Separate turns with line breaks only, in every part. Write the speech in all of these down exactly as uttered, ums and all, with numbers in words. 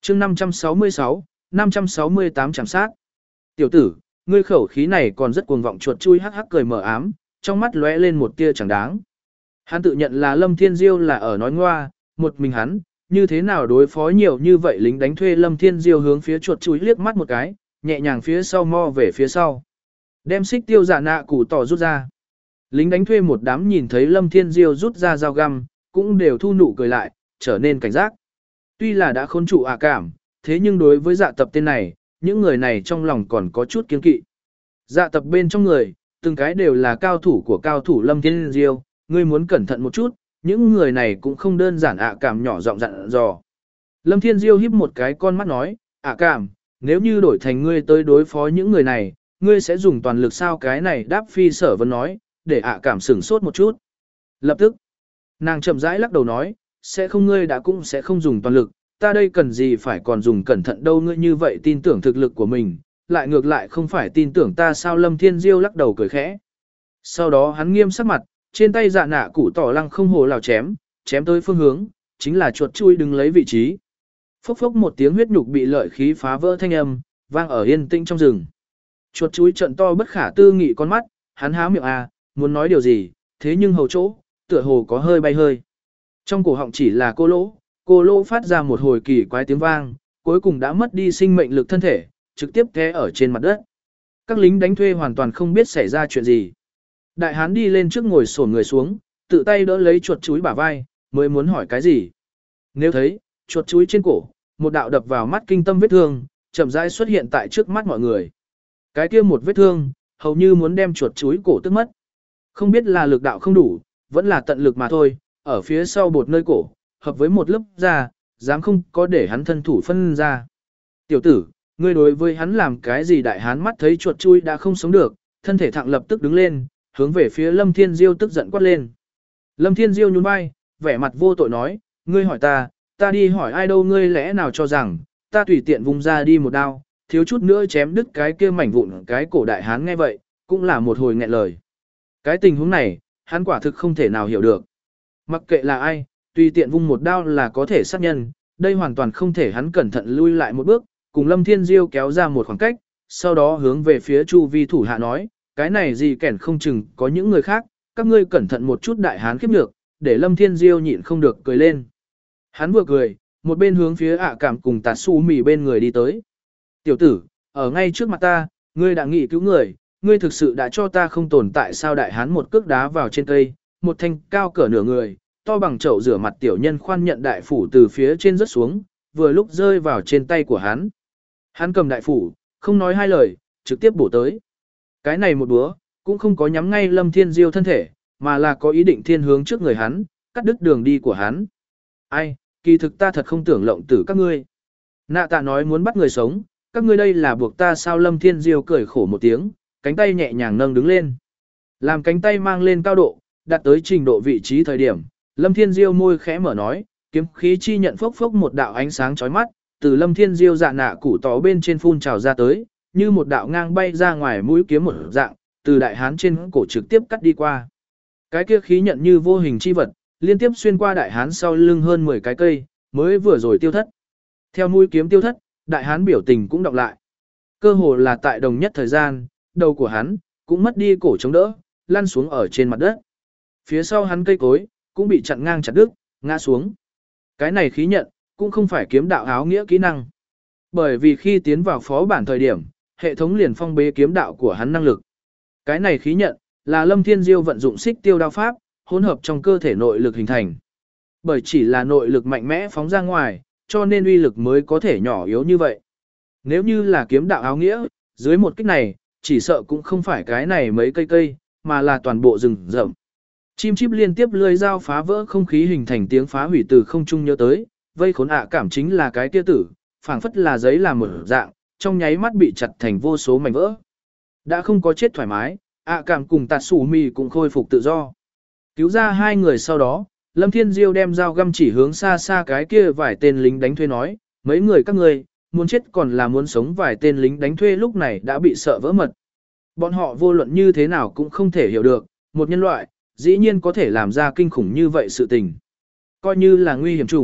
chương năm trăm sáu mươi sáu, năm trăm sáu mươi tám chạm sát. Tiểu tử, ngươi khẩu khí này còn rất cuồng vọng, chuột chui hắc hắc cười mờ ám, trong mắt lóe lên một tia chẳng đáng. Hắn tự nhận là Lâm Thiên Diêu là ở nói ngoa, một mình hắn, như thế nào đối phó nhiều như vậy lính đánh thuê. Lâm Thiên Diêu hướng phía chuột chui liếc mắt một cái, nhẹ nhàng phía sau mo về phía sau. Đem xích tiêu giả nạ củ tỏ rút ra. Lính đánh thuê một đám nhìn thấy Lâm Thiên Diêu rút ra dao găm, cũng đều thu nụ cười lại, trở nên cảnh giác. Tuy là đã khốn trụ ạ cảm, thế nhưng đối với dạ tập tên này, những người này trong lòng còn có chút kiên kỵ. Dạ tập bên trong người, từng cái đều là cao thủ của cao thủ Lâm Thiên Diêu, ngươi muốn cẩn thận một chút, những người này cũng không đơn giản. ạ cảm nhỏ giọng dặn dò. Lâm Thiên Diêu híp một cái con mắt nói, ạ cảm, nếu như đổi thành ngươi tới đối phó những người này, ngươi sẽ dùng toàn lực sao? Cái này đáp phi sở vẫn nói, để ạ cảm sửng sốt một chút. Lập tức, nàng chậm rãi lắc đầu nói, sẽ không, ngươi đã cũng sẽ không dùng toàn lực, ta đây cần gì phải còn dùng cẩn thận đâu. Ngươi như vậy tin tưởng thực lực của mình, lại ngược lại không phải tin tưởng ta sao? Lâm Thiên Diêu lắc đầu cười khẽ. Sau đó hắn nghiêm sắc mặt, trên tay dạ nạ củ tỏ lăng không hồ lào chém, chém tới phương hướng, chính là chuột chui đứng lấy vị trí. Phốc phốc một tiếng huyết nhục bị lợi khí phá vỡ thanh âm, vang ở yên tĩnh trong rừng. Chuột chui trận to bất khả tư nghị con mắt, hắn há miệng à, muốn nói điều gì, thế nhưng hầu chỗ, tựa hồ có hơi bay hơi. Trong cổ họng chỉ là cô lỗ, cô lỗ phát ra một hồi kỳ quái tiếng vang, cuối cùng đã mất đi sinh mệnh lực thân thể, trực tiếp té ở trên mặt đất. Các lính đánh thuê hoàn toàn không biết xảy ra chuyện gì. Đại hán đi lên trước ngồi xổm người xuống, tự tay đỡ lấy chuột chuối bả vai, mới muốn hỏi cái gì. Nếu thấy, chuột chuối trên cổ, một đạo đập vào mắt kinh tâm vết thương, chậm rãi xuất hiện tại trước mắt mọi người. Cái kia một vết thương, hầu như muốn đem chuột chuối cổ tức mất. Không biết là lực đạo không đủ, vẫn là tận lực mà thôi, ở phía sau bột nơi cổ, hợp với một lớp da, dám không có để hắn thân thủ phân ra. Tiểu tử, ngươi đối với hắn làm cái gì? Đại hán mắt thấy chuột chuối đã không sống được, thân thể thẳng lập tức đứng lên, hướng về phía Lâm Thiên Diêu tức giận quát lên. Lâm Thiên Diêu nhún vai, vẻ mặt vô tội nói, ngươi hỏi ta, ta đi hỏi ai đâu? Ngươi lẽ nào cho rằng, ta tùy tiện vùng ra đi một đao, thiếu chút nữa chém đứt cái kia mảnh vụn cái cổ? Đại hán nghe vậy, cũng là một hồi nghẹn lời. Cái tình huống này, hắn quả thực không thể nào hiểu được. Mặc kệ là ai, tùy tiện vung một đao là có thể sát nhân, đây hoàn toàn không thể. Hắn cẩn thận lui lại một bước, cùng Lâm Thiên Diêu kéo ra một khoảng cách, sau đó hướng về phía chu vi thủ hạ nói, cái này gì kẻn không chừng có những người khác, các ngươi cẩn thận một chút. Đại hán khiếp nhược, để Lâm Thiên Diêu nhịn không được cười lên. Hắn vừa cười, một bên hướng phía ạ cảm cùng tạt su mì bên người đi tới. Tiểu tử, ở ngay trước mặt ta, ngươi đã nghị cứu người, ngươi thực sự đã cho ta không tồn tại sao? Đại hán một cước đá vào trên cây, một thanh cao cỡ nửa người, to bằng chậu rửa mặt tiểu nhân khoan nhận đại phủ từ phía trên rớt xuống, vừa lúc rơi vào trên tay của hắn. Hắn cầm đại phủ, không nói hai lời, trực tiếp bổ tới. Cái này một búa, cũng không có nhắm ngay Lâm Thiên Diêu thân thể, mà là có ý định thiên hướng trước người hắn, cắt đứt đường đi của hắn. Ai, kỳ thực ta thật không tưởng lộng tử các ngươi. Nạ tạ nói muốn bắt người sống, các ngươi đây là buộc ta sao? Lâm Thiên Diêu cười khổ một tiếng, cánh tay nhẹ nhàng nâng đứng lên. Làm cánh tay mang lên cao độ, đạt tới trình độ vị trí thời điểm, Lâm Thiên Diêu môi khẽ mở nói, kiếm khí chi nhận phốc phốc một đạo ánh sáng chói mắt, từ Lâm Thiên Diêu dạ nạ củ tỏ bên trên phun trào ra tới, như một đạo ngang bay ra ngoài mũi kiếm một dạng, từ đại hán trên cổ trực tiếp cắt đi qua. Cái kia khí nhận như vô hình chi vật, liên tiếp xuyên qua đại hán sau lưng hơn mười cái cây, mới vừa rồi tiêu thất. Theo mũi kiếm tiêu thất, đại hán biểu tình cũng đọc lại. Cơ hồ là tại đồng nhất thời gian, đầu của hắn cũng mất đi cổ chống đỡ, lăn xuống ở trên mặt đất. Phía sau hắn cây cối cũng bị chặn ngang chặt đứt, ngã xuống. Cái này khí nhận cũng không phải kiếm đạo áo nghĩa kỹ năng. Bởi vì khi tiến vào phó bản thời điểm, hệ thống liền phong bế kiếm đạo của hắn năng lực. Cái này khí nhận là Lâm Thiên Diêu vận dụng xích tiêu đao pháp, hỗn hợp trong cơ thể nội lực hình thành. Bởi chỉ là nội lực mạnh mẽ phóng ra ngoài, cho nên uy lực mới có thể nhỏ yếu như vậy. Nếu như là kiếm đạo áo nghĩa, dưới một kích này, chỉ sợ cũng không phải cái này mấy cây cây, mà là toàn bộ rừng rậm. Chim chíp liên tiếp lưỡi dao phá vỡ không khí hình thành tiếng phá hủy từ không trung nhớ tới, vây khốn ạ cảm chính là cái kia tử, phảng phất là giấy làm một dạng, trong nháy mắt bị chặt thành vô số mảnh vỡ. Đã không có chết thoải mái, ạ cảm cùng tạt sủ mì cũng khôi phục tự do. Cứu ra hai người sau đó, Lâm Thiên Diêu đem dao găm chỉ hướng xa xa cái kia vài tên lính đánh thuê nói, mấy người các ngươi, muốn chết còn là muốn sống? Vài tên lính đánh thuê lúc này đã bị sợ vỡ mật. Bọn họ vô luận như thế nào cũng không thể hiểu được, một nhân loại, dĩ nhiên có thể làm ra kinh khủng như vậy sự tình. Coi như là nguy hiểm chủng,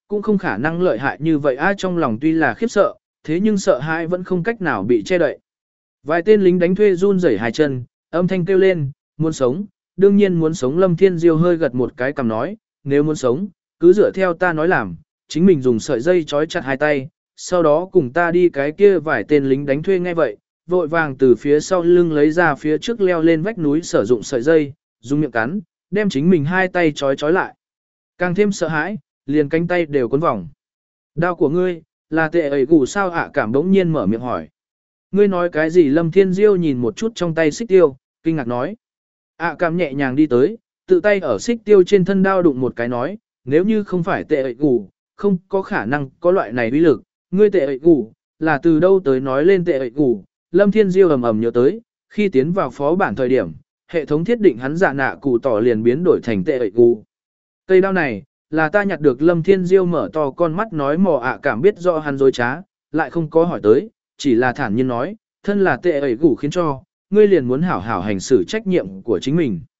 cũng không khả năng lợi hại như vậy a trong lòng tuy là khiếp sợ, thế nhưng sợ hãi vẫn không cách nào bị che đậy. Vài tên lính đánh thuê run rẩy hai chân, âm thanh kêu lên, muốn sống, đương nhiên muốn sống. Lâm Thiên Diêu hơi gật một cái cằm nói, nếu muốn sống, cứ dựa theo ta nói làm, chính mình dùng sợi dây trói chặt hai tay, sau đó cùng ta đi. Cái kia vài tên lính đánh thuê nghe vậy, vội vàng từ phía sau lưng lấy ra phía trước leo lên vách núi sử dụng sợi dây, dùng miệng cắn, đem chính mình hai tay trói trói lại. Càng thêm sợ hãi, liền cánh tay đều cuốn vòng. Đao của ngươi, là tệ ẩy gù sao ạ? Cảm đống nhiên mở miệng hỏi. Ngươi nói cái gì? Lâm Thiên Diêu nhìn một chút trong tay xích tiêu, kinh ngạc nói. ạ cảm nhẹ nhàng đi tới, tự tay ở xích tiêu trên thân đao đụng một cái nói, nếu như không phải tệ ẩy gù, không có khả năng có loại này uy lực. Ngươi tệ ẩy gù, là từ đâu tới? Nói lên tệ ẩy gù, Lâm Thiên Diêu ầm ầm nhớ tới, khi tiến vào phó bản thời điểm, hệ thống thiết định hắn giả nạ cụ tỏ liền biến đổi thành tệ ẩy gù. Cây đao này, là ta nhặt được. Lâm Thiên Diêu mở to con mắt nói mò ạ cảm biết rõ hắn dối trá, lại không có hỏi tới, chỉ là thản nhiên nói, thân là tệ ẩy gù khiến cho, ngươi liền muốn hảo hảo hành xử trách nhiệm của chính mình.